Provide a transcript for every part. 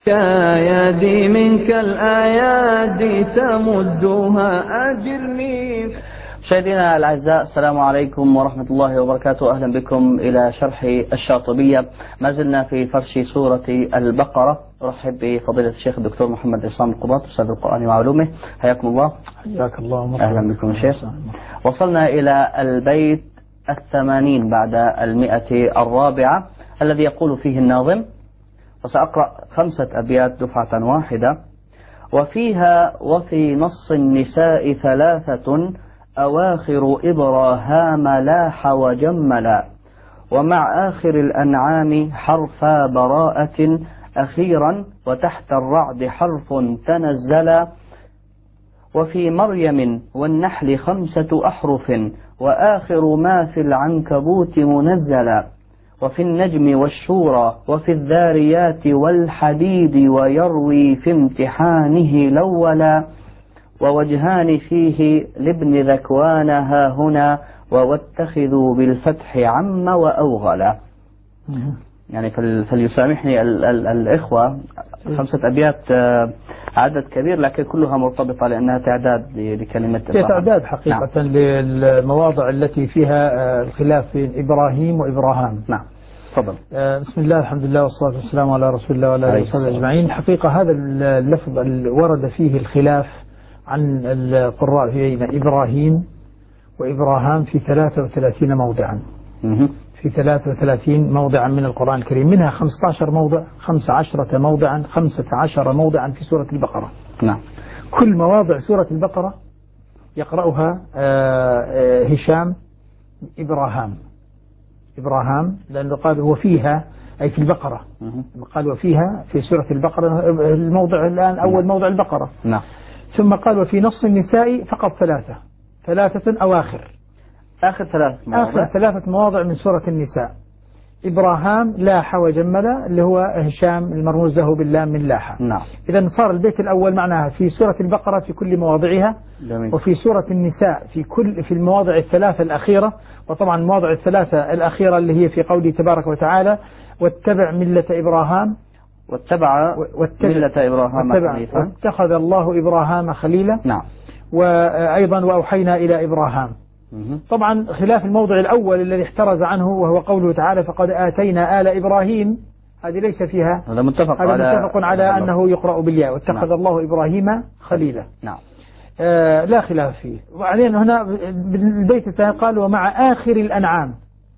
يدي منك الآيات تمدها أجرني. مشاهدينا الأعزاء، السلام عليكم ورحمة الله وبركاته. أهلا بكم إلى شرح الشاطبية. ما زلنا في فرش سورة البقرة. أرحب بفضيلة الشيخ الدكتور محمد عصام القباط، أستاذ القرآن وعلومه. حياكم الله. حياك الله. أهلا بكم شيخ. وصلنا إلى البيت 80 بعد 100 الذي يقول فيه الناظم: وسأقرأ 5 أبيات دفعة واحدة. وفيها وفي نص النساء 3 أواخر إبراهام لاح وجملا، ومع آخر الأنعام حرفا براءة أخيرا، وتحت الرعد حرف تنزلا، وفي مريم والنحل 5 أحرف، وآخر ما في العنكبوت منزلا، وفي النجم والشورى وفي الذاريات والحديد، ويروي في امتحانه الأولا، ووجهان فيه لابن ذكوان ها هنا، واتخذوا بالفتح عم وأوغلا. يعني فليسامحني الإخوة، 5 أبيات عدد كبير، لكن كلها مرتبطة لأنها تعداد لكلمة هي تعداد حقيقة. نعم. للمواضع التي فيها الخلاف بين إبراهيم وإبراهام. نعم، تفضل. بسم الله، الحمد لله، والصلاة والسلام على رسول الله وعلى آله وصحبه أجمعين. حقيقة هذا اللفظ ورد فيه الخلاف عن القراء بين إبراهيم وإبراهام في 33 موضعا. في 33 موضعا من القرآن الكريم، منها 15 موضع، 15 موضعا، 15 موضعا في سورة البقرة. نعم. كل مواضع سورة البقرة يقرأها هشام إبراهام، لأنه قال وفيها أي في البقرة. قال وفيها في سورة البقرة، الموضع الآن أول موضع البقرة. نعم. ثم قال وفي نص النساء فقط 3 أواخر. آخر 3 مواضع. آخر 3 مواضع من سورة النساء. إبراهام لاح وجمل، اللي هو هشام المرموز له باللام من لاح. نعم. إذا صار البيت الأول معناها في سورة البقرة في كل مواضعها. جميل. وفي سورة النساء في المواضع ال3 الأخيرة. وطبعا المواضع ال3 الأخيرة اللي هي في قوله تبارك وتعالى: واتبع ملة إبراهام، واتبع ملة إبراهام حنيفا، واتخذ الله إبراهام خليلا. نعم. وأيضا وأوحينا إلى إبراهام. طبعا خلاف الموضع الأول الذي احترز عنه، وهو قوله تعالى: فقد آتينا آل إبراهيم. هذه ليس فيها، هذا متفق على أنه يقرأ بالياء: واتخذ نعم. الله إبراهيم خليلا. نعم. لا خلاف فيه. وبعدين هنا بالبيت الثاني قال: ومع آخر الأنعام.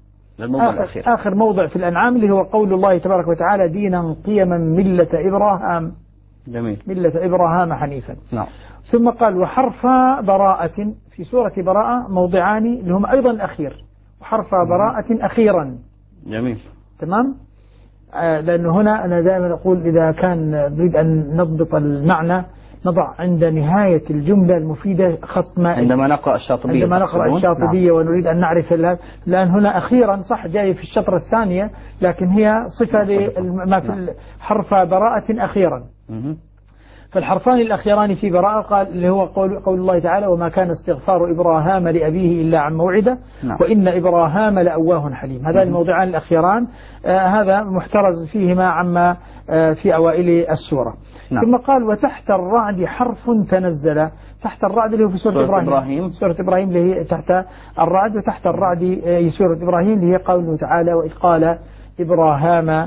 آخر موضع في الأنعام اللي هو قول الله تبارك وتعالى: دينا قيما ملة إبراهام. جميل. ملة إبراهام حنيفا. نعم. ثم قال: وحرف براءة في سورة براءة موضعان اللي هم أيضا الأخير، وحرف براءة أخيرا. جميل. تمام. لأنه هنا أنا دائما أقول إذا كان نريد أن نضبط المعنى نضع عند نهاية الجملة المفيدة خط مائي عندما نقرأ الشاطبية. نعم. ونريد أن نعرف لأن هنا أخيرا صح جاي في الشطرة الثانية، لكن هي صفة لما في حرف براءة أخيرا. فالحرفان الأخيران في براءة قال اللي هو قول الله تعالى: وما كان استغفار إبراهام لأبيه إلا عن موعدة. نعم. وإن إبراهام لأواه حليم. هذان الموضعان الأخيران هذا محترز فيهما عما في أوائل السورة. نعم. ثم قال: وتحت الرعد حرف تنزل. تحت الرعد اللي هو في سورة إبراهيم. سورة إبراهيم اللي هي تحت الرعد، وتحت الرعد سورة إبراهيم اللي هي قوله تعالى: وإذ قال إبراهام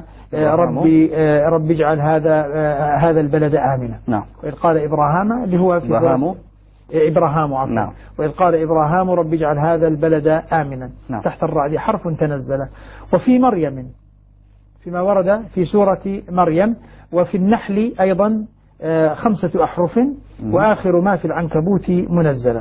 ربي اجعل هذا البلد آمنا. نعم. وإذ قال إبراهام اللي هو في إبراهام عفوا. نعم. وإذ قال إبراهام ربي اجعل هذا البلد آمنا. نعم. تحت الرعد حرف تنزل. وفي مريم فيما ورد في سورة مريم. وفي النحل أيضا 5 أحرف، وآخر ما في العنكبوت منزلة.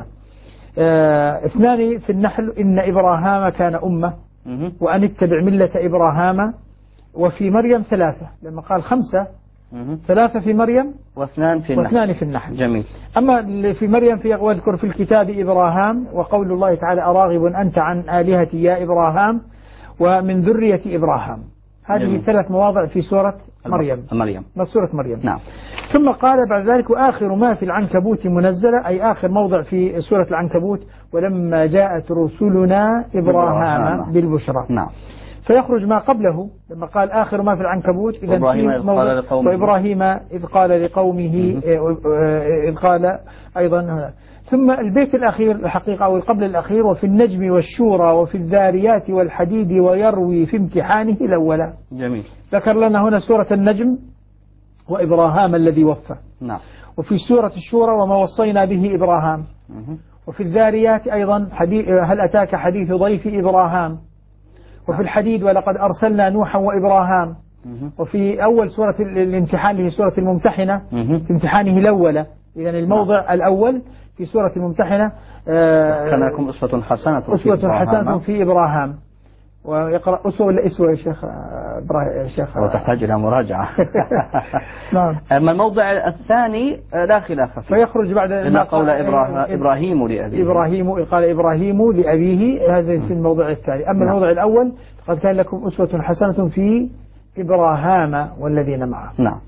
2 في النحل: إن إبراهام كان أمة، وأن اتبع ملة إبراهام. وفي مريم 3 لما قال 5، 3 في مريم واثنان في النحل. جميل. أما في مريم في واذكر في الكتاب إبراهام، وقول الله تعالى: أراغب أنت عن آلهتي يا إبراهام ومن ذرية إبراهام. هذه 3 مواضع في سورة مريم. سورة مريم. نعم. ثم قال بعد ذلك: وآخر ما في العنكبوت منزلة، أي آخر موضع في سورة العنكبوت: ولما جاءت رسلنا إبراهام بالبشرى. نعم. فيخرج ما قبله لما قال آخر ما في العنكبوت إذا وإبراهيم إذ قال لقومه إذ قال أيضا هنا. ثم البيت الأخير الحقيقة أو قبل الأخير وفي النجم والشورى وفي الذاريات والحديد ويروي في امتحانه الأول. جميل. ذكر لنا هنا سورة النجم وإبراهام الذي وفى. نعم. وفي سورة الشورى وما وصينا به إبراهام. وفي الذاريات أيضا هل أتاك حديث ضيف إبراهام. وفي الحديد ولقد أرسلنا نوحا وإبراهام. وفي أول سورة الامتحان اللي هي سورة الممتحنة في امتحانه الأول. إذن الموضع الأول في سورة الممتحنة كان لكم أسوة حسنة في إبراهام. ويقرأ أسوة ولا إسوة يا شيخ وتحتاج إلى مراجعة. نعم. أما الموضع الثاني لا خلاف فيه فيخرج بعد أن قول إبراهيم لأبيه قال إبراهيم لأبيه هذا في الموضع الثاني. أما الموضع الأول قد كان لكم أسوة حسنة في إبراهام والذين معه. نعم.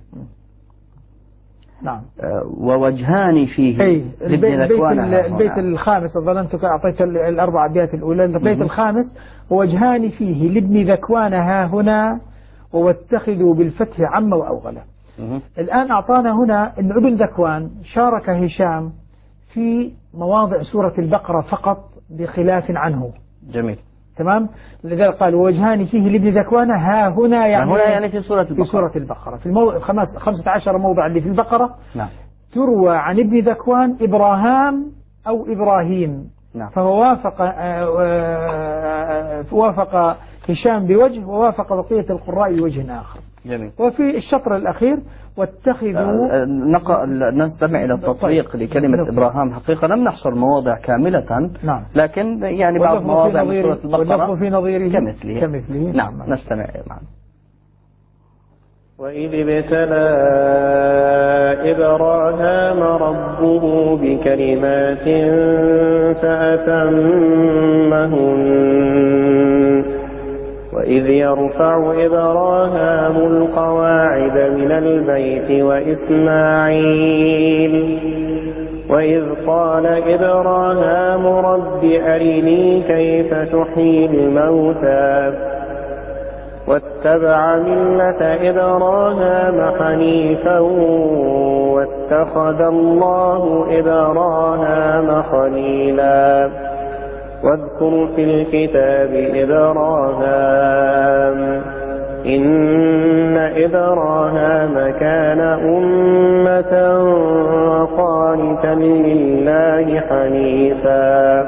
نعم. ووجهان فيه البيت الخامس ظننتك أعطيت الأربع أبيات الأولى. البيت الخامس ووجهان فيه لابن ذكوان ها هنا واتخذوا بالفتح عم وأوغله. الآن أعطانا هنا أن ابن ذكوان شارك هشام في مواضع سورة البقرة فقط بخلاف عنه. جميل. تمام. لذلك قال ووجهان فيه لابن ذكوان ها هنا يعني في سورة البقرة. في سورة البقرة في 15 موضع اللي في البقرة. نعم. تروى عن ابن ذكوان إبراهام أو إبراهيم. نعم. فهو وافق هشام بوجه ووافق بقية القراء بوجه آخر. جميل. وفي الشطر الأخير واتخذوا نستمع إلى التطبيق لكلمة إبراهام. حقيقة لم نحصر مواضع كاملة. نعم. لكن يعني بعض مواضع من سورة البقرة في نظيره كمثله. نعم. نستمع معا. وإذ ابتلى إبراهام ربه بكلمات فأتمهن وإذ يرفع إبراهام القواعد من البيت وإسماعيل وإذ قال إبراهام رب أرني كيف تحيي الموتى واتبع ملة إبراهام حنيفا واتخذ الله إبراهام خليلا واذكر في الكتاب إبراهام إن إبراهام كان أمة قانتا لله حنيفا.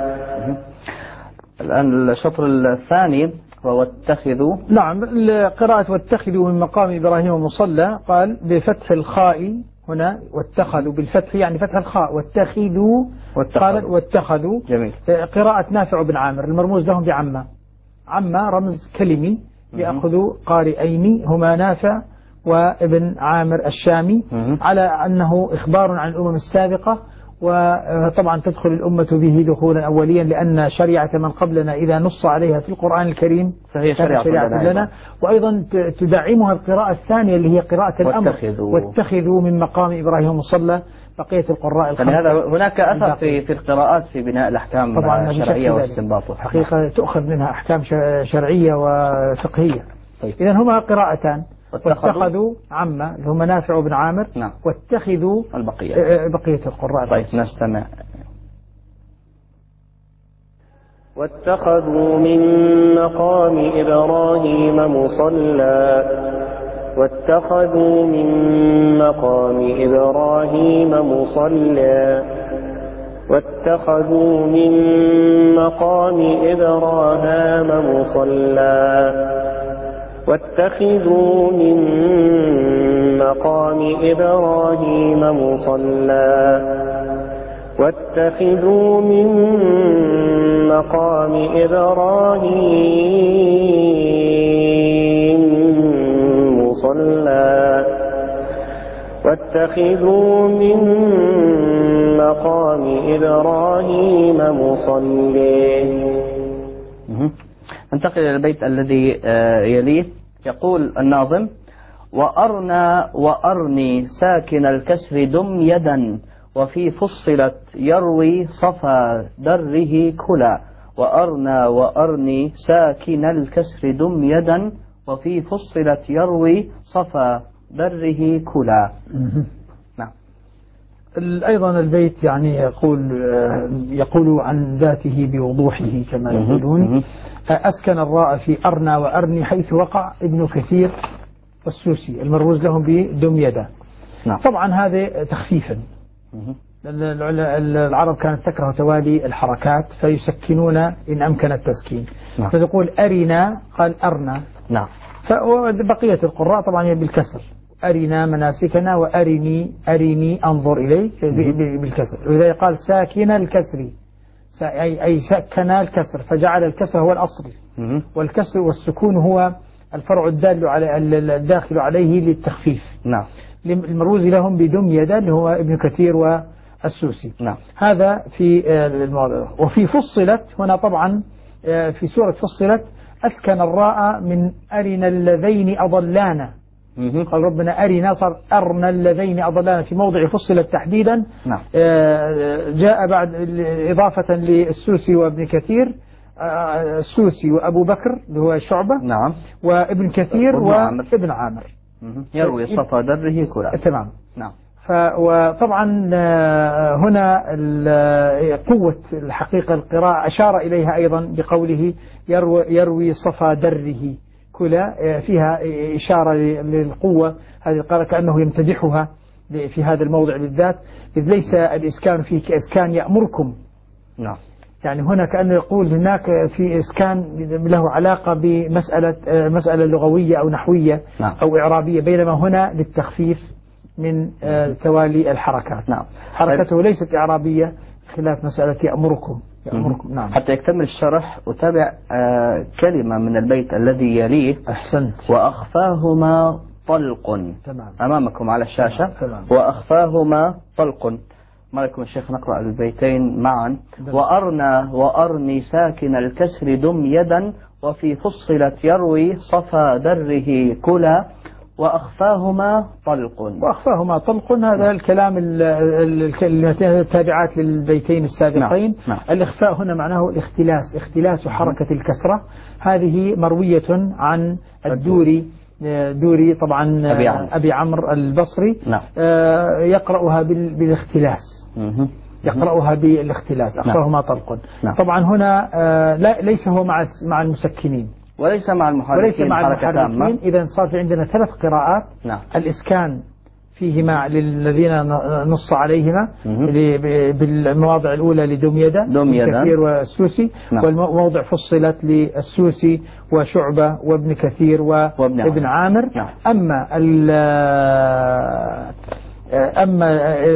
الآن الشطر الثاني واتخذوا. نعم. قراءة واتخذوا من مقام إبراهيم مصلى قال بفتح الخاء هنا واتخذوا بالفتح يعني فتح الخاء واتخذوا قال واتخذوا. جميل. قراءة نافع بن عامر المرموز لهم بعمة. عمة رمز كلمي يأخذ قارئين هما نافع وابن عامر الشامي على أنه إخبار عن الأمم السابقة وطبعا تدخل الأمة به دخولا أوليا لأن شريعة من قبلنا إذا نص عليها في القرآن الكريم فهي شريعة لنا. وأيضا تدعمها القراءة الثانية اللي هي قراءة الأمر واتخذوا من مقام إبراهيم مصلى بقية القراء الخمسة. هذا هناك أثر في القراءات في بناء الأحكام الشرعية واستنباطها. حقيقة تؤخذ منها أحكام شرعية وفقهية. طيب. إذن هما قراءتان واتخذوا عامة اللي هم نافع بن عامر. نعم. واتخذوا بقية القراء. طيب نستمع. واتخذوا من مقام إبراهيم مصلى واتخذوا من مقام إبراهيم مصلى واتخذوا من مقام إبراهام مصلى واتخذوا من مقام إبراهيم مصلى واتخذوا من مقام إبراهيم مصلى واتخذوا من مقام إبراهيم مصلى. ننتقل إلى البيت الذي يليه. يقول الناظم وأرني ساكن الكسر دم يدا وفي فصلت يروي صفا دره كلا وأرنا وأرني ساكن الكسر دم يدا وفي فصلت يروي صفا دره كلا. نعم. أيضا البيت يعني يقول عن ذاته بوضوحه كما يقولون. أسكن الراء في أرنا وأرني حيث وقع ابن كثير والسوسي المروز لهم بدميدة. نعم. طبعا هذا تخفيفا. العرب كانت تكره توالي الحركات فيسكنون إن أمكن التسكين. نعم. فتقول أرنا قال أرنا. نعم. فبقية القراء طبعا بالكسر، أرنا مناسكنا وأرني أنظر إليك بالكسر. ولذلك قال ساكن الكسر، أي سكن الكسر فجعل الكسر هو الأصل، والكسر والسكون هو الفرع الداخل عليه للتخفيف. نعم. المروز لهم بدم يدا اللي هو ابن كثير والسوسي. نعم. هذا في الموضوع. وفي فصلت هنا طبعا في سورة فصلت أسكن الراء من أرنا اللذين أضلانا. قال ربنا أرنا صار أرنا اللذين أضلانا في موضع فصلت تحديدا. نعم. جاء بعد إضافة للسوسي وابن كثير، السوسي وأبو بكر اللي هو شعبة. نعم. وابن كثير وابن عامر. يروي صفا دره كلا. تمام. نعم. وطبعا هنا قوة الحقيقة القراءة أشار إليها أيضا بقوله يروي صفا دره كلا، فيها إشارة للقوة هذه، قال كأنه يمتدحها في هذا الموضع بالذات، إذ ليس الإسكان فيه كإسكان يأمركم. نعم. يعني هنا كأنه يقول هناك في إسكان له علاقة مسألة لغوية أو نحوية. نعم. أو إعرابية، بينما هنا للتخفيف من توالي الحركات. نعم. حركته ليست إعرابية خلاف مسألة يأمركم. نعم. حتى يكتمل الشرح وتابع كلمة من البيت الذي يليه. أحسنت. وأخفاهما طلق. تمام. أمامكم على الشاشة. تمام. وأخفاهما طلق. ما لكم الشيخ نقرأ البيتين معا. وأرنا وأرني ساكن الكسر دم يدا وفي فصلت يروي صفا دره كلا وأخفاهما طلق. وأخفاهما طلق هذا الكلام الكلمتين التابعات للبيتين السابقين. نعم. الإخفاء هنا معناه الاختلاس، اختلاس حركة الكسرة. هذه مروية عن دوري طبعا أبي عمرو البصري. نعم. يقرأها بالاختلاس. يقرأها بالاختلاس. أخفاهما طلق. نعم. طبعا هنا ليس هو مع المسكنين وليس مع المحركين حركة تامة. إذا صار في عندنا 3 قراءات. نعم. الإسكان فيهما للذين نص عليهما بالمواضع الأولى لدميدة كثير والسوسي. نعم. والموضع فصلت للسوسي وشعبة وابن كثير وابن عامر. نعم. أما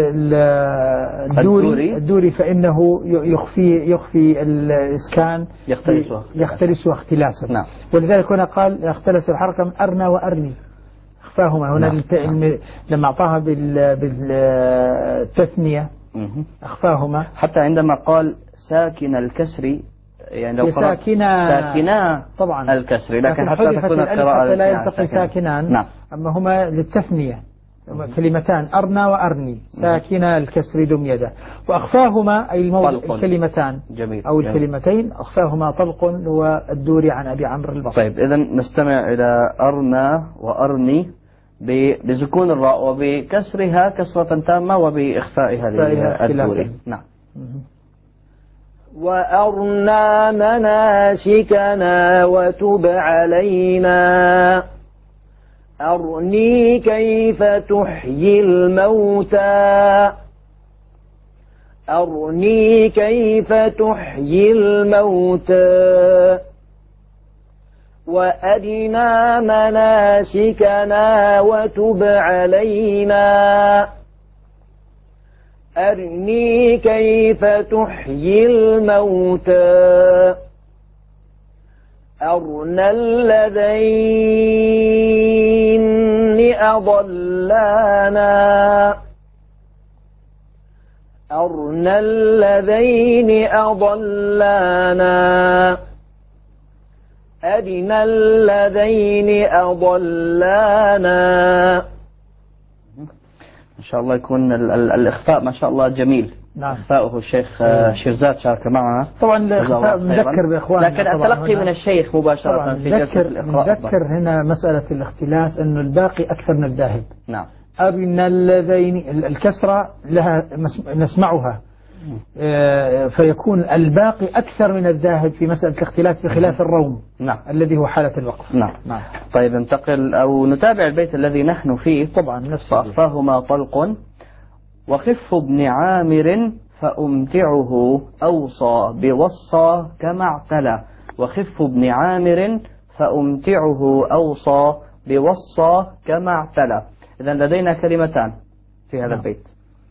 الدوري فإنه يخفي الإسكان، يختلسها اختلاسا. نعم. ولذلك هنا قال اختلس الحركة أرنا وأرني، أخفاهما هنا. نعم. لما أعطاها بالتثنية أخفاهما. حتى عندما قال ساكن الكسر يعني لو ساكنا طبعا الكسر، لكن حتى تكون القراءة لا يلتقي ساكنان. نعم. أما هما للتثنية كلمتان أرنا وأرني ساكنا الكسر دم يدا. وأخفاهما أي الكلمتان. جميل. أو الكلمتين أخفاهما طلق هو الدوري عن أبي عمرو البصري. طيب إذن نستمع إلى أرنا وأرني بسكون الراء وبكسرها كسرة تامة وبإخفائها للدوري. نعم. وأرنا مناسكنا وتب علينا أرني كيف تحيي الموتى أرني كيف تحيي الموتى وأرنا مناسكنا وتب علينا أرني كيف تحيي الموتى أرنا اللذين أضلانا أرنا الذين أضلانا أرنا الذين أضلانا. ما شاء الله يكون الإخفاء ما شاء الله جميل نعم. أخفاؤه الشيخ شيرزاد شارك معنا. طبعا نذكر بإخواننا، لكن التلقي من الشيخ مباشرة في جلسة الإقراء. نذكر هنا مسألة الاختلاس أنه الباقي أكثر من الذاهب. نعم. أرن اللذين، الكسرة لها نسمعها، فيكون الباقي أكثر من الذاهب في مسألة الاختلاس بخلاف الروم. نعم. الذي هو حالة الوقف. نعم. نعم. طيب ننتقل أو نتابع البيت الذي نحن فيه. طبعا نفسه. فأخفاهما طلق وخف ابن عامر فأمتعه أوصى بوصى كما اعتلى. وخف ابن عامر فأمتعه أوصى بوصى كما اعتلى. إذن لدينا كلمتان في هذا البيت.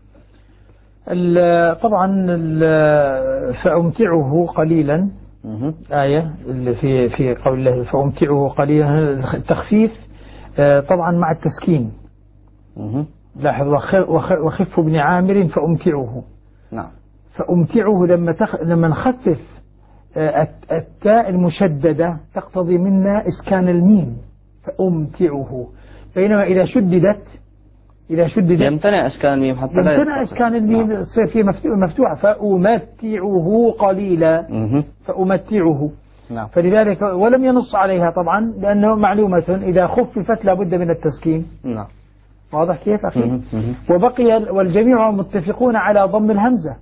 طبعا فأمتعه قليلا، آية اللي في قول الله فأمتعه قليلا، التخفيف طبعا مع التسكين. لاحظ وخف ابن عامر فأمتعه. نعم. فأمتعه لما نخفف التاء المشددة تقتضي منا إسكان الميم فأمتعه، بينما إذا شددت يمتنع إسكان الميم حتى لا يمتنع إسكان الميم، تصير فيه مفتوحة. فأمتعه قليلا. فأمتعه. نعم. فلذلك ولم ينص عليها طبعا لأنه معلومة إذا خففت لابد من التسكين. نعم. واضح كيف أخي؟ وبقي والجميع متفقون على ضم الهمزة،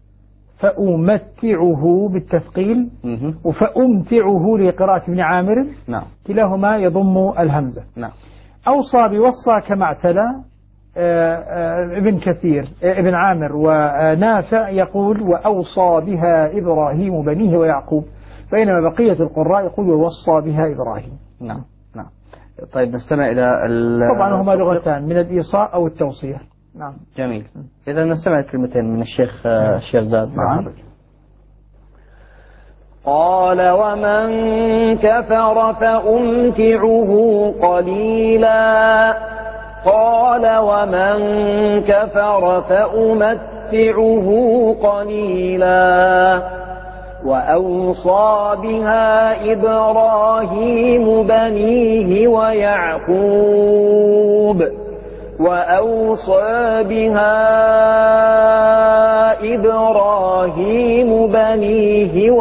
فأمتعه بالتثقيل وفأمتعه لقراءة ابن عامر. نعم. كلاهما يضم الهمزة. نعم. أوصى بوصى كما اعتلى ابن كثير ابن عامر ونافع يقول وأوصى بها إبراهيم بنيه ويعقوب، بينما بقية القراء يقول ووصى بها إبراهيم. نعم. نعم. طيب نستمع إلى طبعا هما لغتان من الإيصاء أو التوصية. نعم. جميل. إذا نستمع كلمتين من الشيخ شيرزاد معنا. قال ومن كفر فأمتعه قليلا. قال ومن كفر فأمتعه قليلا. وأوصى بها إبراهيم بنيه ويعقوب. وأوصى بها إبراهيم بنيه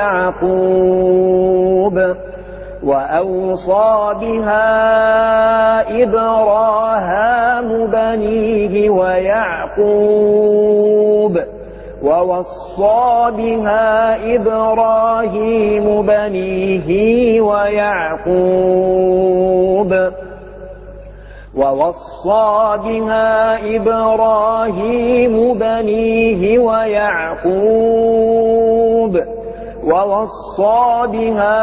ويعقوب. وأوصى بها إبراهام بنيه ويعقوب. ووصى بها إبراهيم بنيه ويعقوب. ووصى بها إبراهيم بنيه ويعقوب. ووصى بها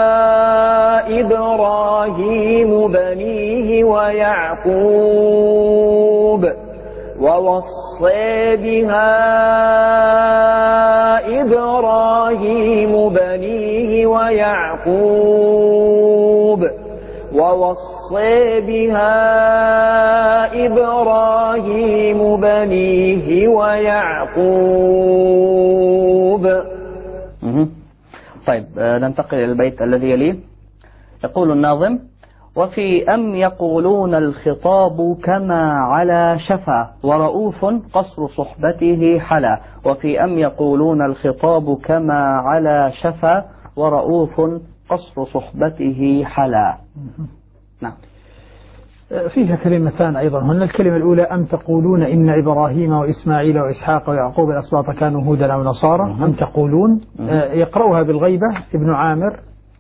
إبراهيم بنيه ويعقوب. ووصى بها إبراهيم بنيه ويعقوب. ووصى بها إبراهيم بنيه ويعقوب. طيب ننتقل إلى البيت الذي يليه. يقول الناظم وفي أم يقولون الخطاب كما على شفا ورؤوف قصر صحبته حلا. وفي أم يقولون الخطاب كما على شفا ورؤوف قصر صحبته حلا. نعم. فيها كلمتان أيضا هن. الكلمة الأولى أم تقولون إن إبراهيم وإسماعيل وإسحاق ويعقوب الأسباط كانوا هودا أو نصارى. أم تقولون يقرأها بالغيبة ابن عامر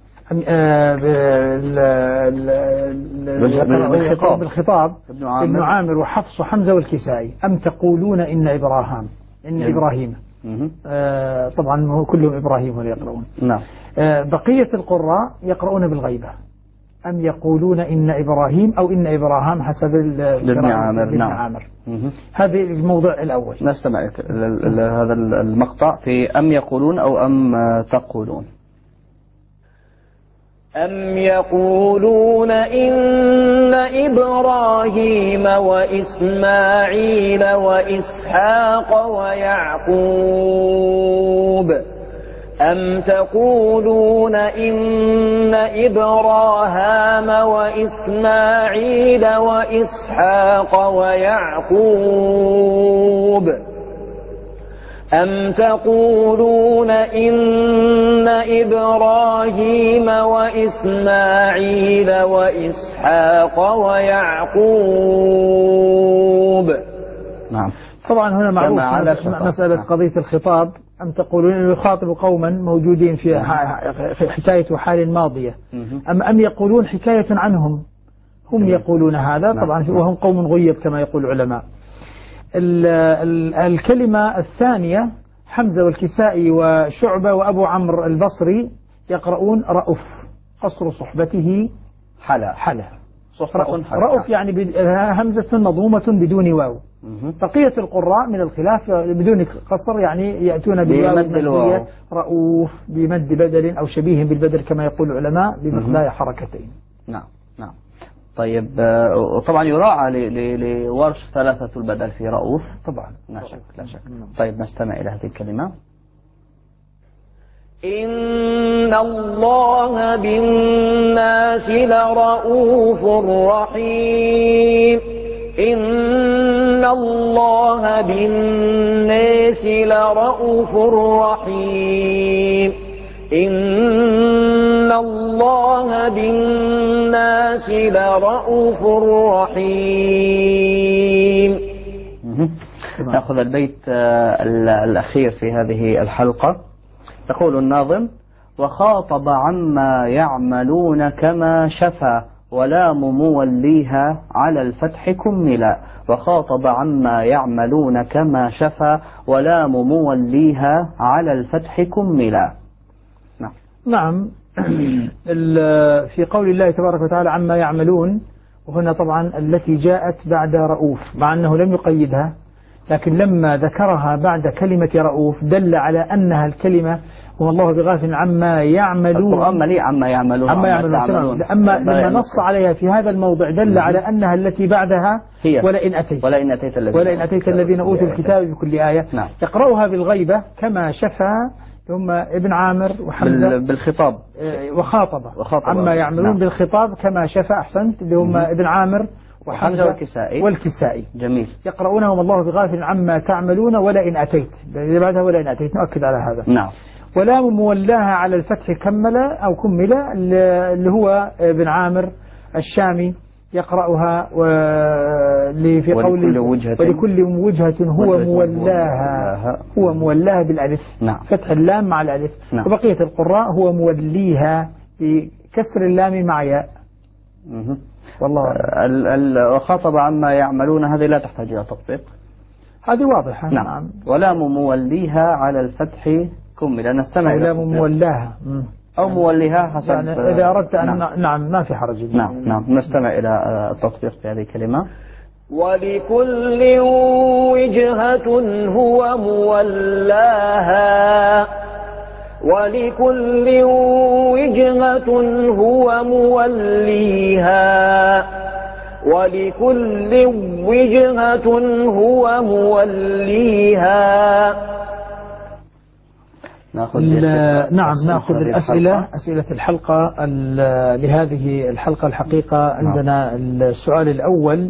بالخطاب ابن عامر وحفص وحمزة والكسائي. أم تقولون إن إبراهيم طبعا كلهم إبراهيم اللي يقرؤون. نعم. بقية القراء يقرؤون بالغيبة. أم يقولون إن إبراهيم أو إن إبراهام حسب ابن عامر. نعم. عامر. هذا الموضوع الأول. نستمع هذا المقطع في أم يقولون أو أم تقولون. أم يقولون إن إبراهيم وإسماعيل وإسحاق ويعقوب. أم تقولون إن إبراهام وإسماعيل وإسحاق ويعقوب. أم تقولون إن إبراهيم وإسماعيل وإسحاق ويعقوب. نعم. طبعا هنا معروف مسألة قضية الخطاب. أم تقولون أنه يخاطب قوما موجودين في حكاية حال ماضية، أم يقولون حكاية عنهم، هم يقولون هذا طبعا، وهم قوم غيب كما يقول العلماء. الكلمة الثانية حمزة والكسائي وشعبة وأبو عمرو البصري يقرؤون رؤوف، قصر صحبته حلا. رؤوف يعني همزة مضمومة بدون واو. بقية القراء من الخلاف بدون قصر، يعني يأتون بالواو رؤوف بمد بدل أو شبيه بالبدل كما يقول العلماء بمقدار حركتين. نعم. طيب، وطبعا يراعى لورش ثلاثة البدل في رؤوف طبعا. لا شك. طيب نستمع إلى هذه الكلمة. إن الله بالناس لرؤوف رحيم. إن الله بالناس لرؤوف رحيم. إن الله بالناس لرؤوف رحيم. نأخذ البيت الأخير في هذه الحلقة. يقول الناظم: وخاطب عما يعملون كما شفى ولام موليها على الفتح كملا. وخاطب عما يعملون كما شفى ولام موليها على الفتح كملا. نعم. في قول الله تبارك وتعالى عما يعملون، وهنا طبعا التي جاءت بعد رؤوف، مع أنه لم يقيدها، لكن لما ذكرها بعد كلمة رؤوف دل على أنها الكلمة هو الله بغافل عما يعملون. القرآن مليء عما يعملون. أما لما نص عليها في هذا الموضع دل على أنها التي بعدها هي ولئن أتيت الذين أوتوا الكتاب بكل آية. يقرأها بالغيبة كما شفى هم ابن عامر وحمزة بالخطاب وخاطب عما يعملون بالخطاب كما شفى أحسنت اللي هم ابن عامر وحمزة والكسائي. جميل. يقرؤونهم الله بغافل عما تعملون ولئن أتيت، بعدها ولئن أتيت نؤكد على هذا. نعم. ولام مولاها على الفتح كمل أو كمل اللي هو ابن عامر الشامي يقرأها في قوله ولكل وجهة هو مولاها بالألف. نعم. فتح اللام مع الألف. نعم. وبقية القراء هو موليها بكسر اللام مع ياء. والله وخاطب عما يعملون هذه لا تحتاج إلى تطبيق، هذه واضحة. نعم. ولام موليها على الفتح كمل. نستمع إلى ولام مولاها أو موليها حسب يعني إذا أردت أن نعم ما في حرج. نعم. نستمع إلى التطبيق في هذه الكلمة. ولكل وجهة هو مولاها. ولكل وجهة هو موليها. ولكل وجهة هو موليها. ناخذ أسئلة الحلقة لهذه الحلقة. الحقيقة عندنا السؤال الأول: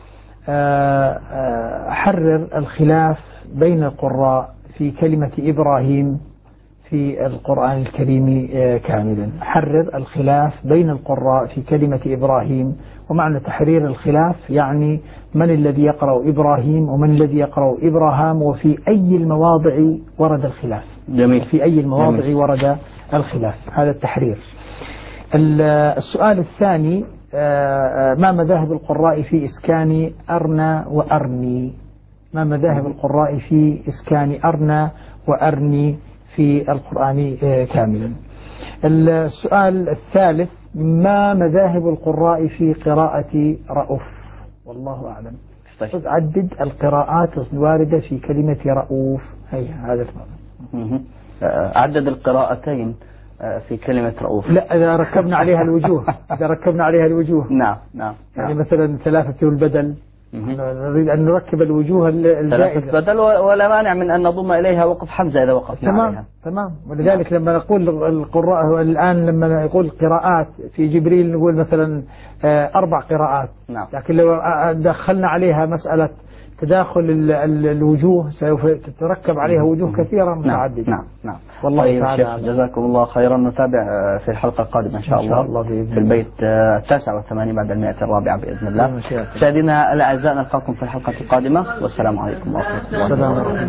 حرر الخلاف بين القراء في كلمة إبراهيم في القرآن الكريم كاملا. حرر الخلاف بين القراء في كلمة إبراهيم. ومعنى تحرير الخلاف يعني من الذي يقرأ إبراهيم ومن الذي يقرأ إبراهام، وفي أي المواضع ورد الخلاف. جميل. في أي المواضع ورد الخلاف، هذا التحرير. السؤال الثاني: ما مذاهب القراء في إسكان أرنى وأرني؟ ما مذاهب القراء في إسكان أرنى وأرني في القرآن كاملا؟ السؤال الثالث: ما مذاهب القراء في قراءة رؤوف؟ والله أعلم. عدد القراءات الواردة في كلمة رؤوف. هذا الموضوع. عدد القراءتين في كلمة رؤوف. لا، إذا ركبنا عليها الوجوه. نعم. يعني مثلا ثلاثة البدل، نريد أن نركب الوجوه الجائزة. ثلاثة بدل ولا مانع من أن نضم إليها وقف حمزة إذا وقفنا عليها. تمام. ولذلك لما نقول القراء الآن لما نقول قراءات في جبريل نقول مثلا 4 قراءات. نعم. لكن لو دخلنا عليها مسألة تداخل الوجوه سوف تتركب عليها وجوه كثيرة متعددة. نعم. والله طيب تعالى شيخ جزاكم الله خيرا. نتابع في الحلقة القادمة إن شاء الله في البيت 89 بعد 104 بإذن الله. مشاهدينا الأعزاء نلقاكم في الحلقة القادمة والسلام عليكم ورحمة الله. السلام عليكم.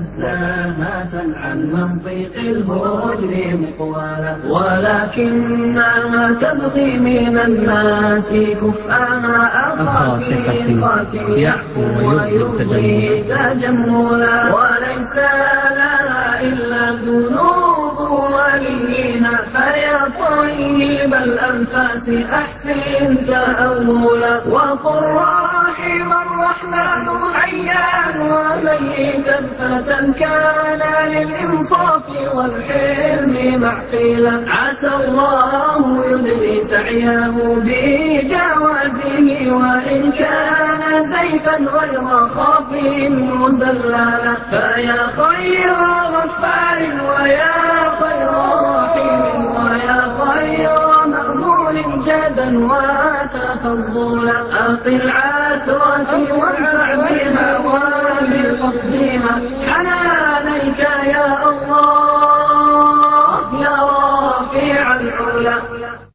ولكنها تبغي من الناس كفءا أخاطئ يعفو ويبغي تجملا وليس لها إلا ذنوب وليها فيا طيب الأنفاس أحسن تأولا وقل رحم الرحمن حيا وميتا فتى كان للإنصاف والحلم معقلا عسى الله يدري سعيه بجوازه وإن كان زيفا غير خاف مزللا فيا خير غفار ويا خير رحيم ويا خير مأمول جدا وتفضلا أقل عثرتي وادفع بها وبقصدها حنانيك يا الله يا رافع العلا.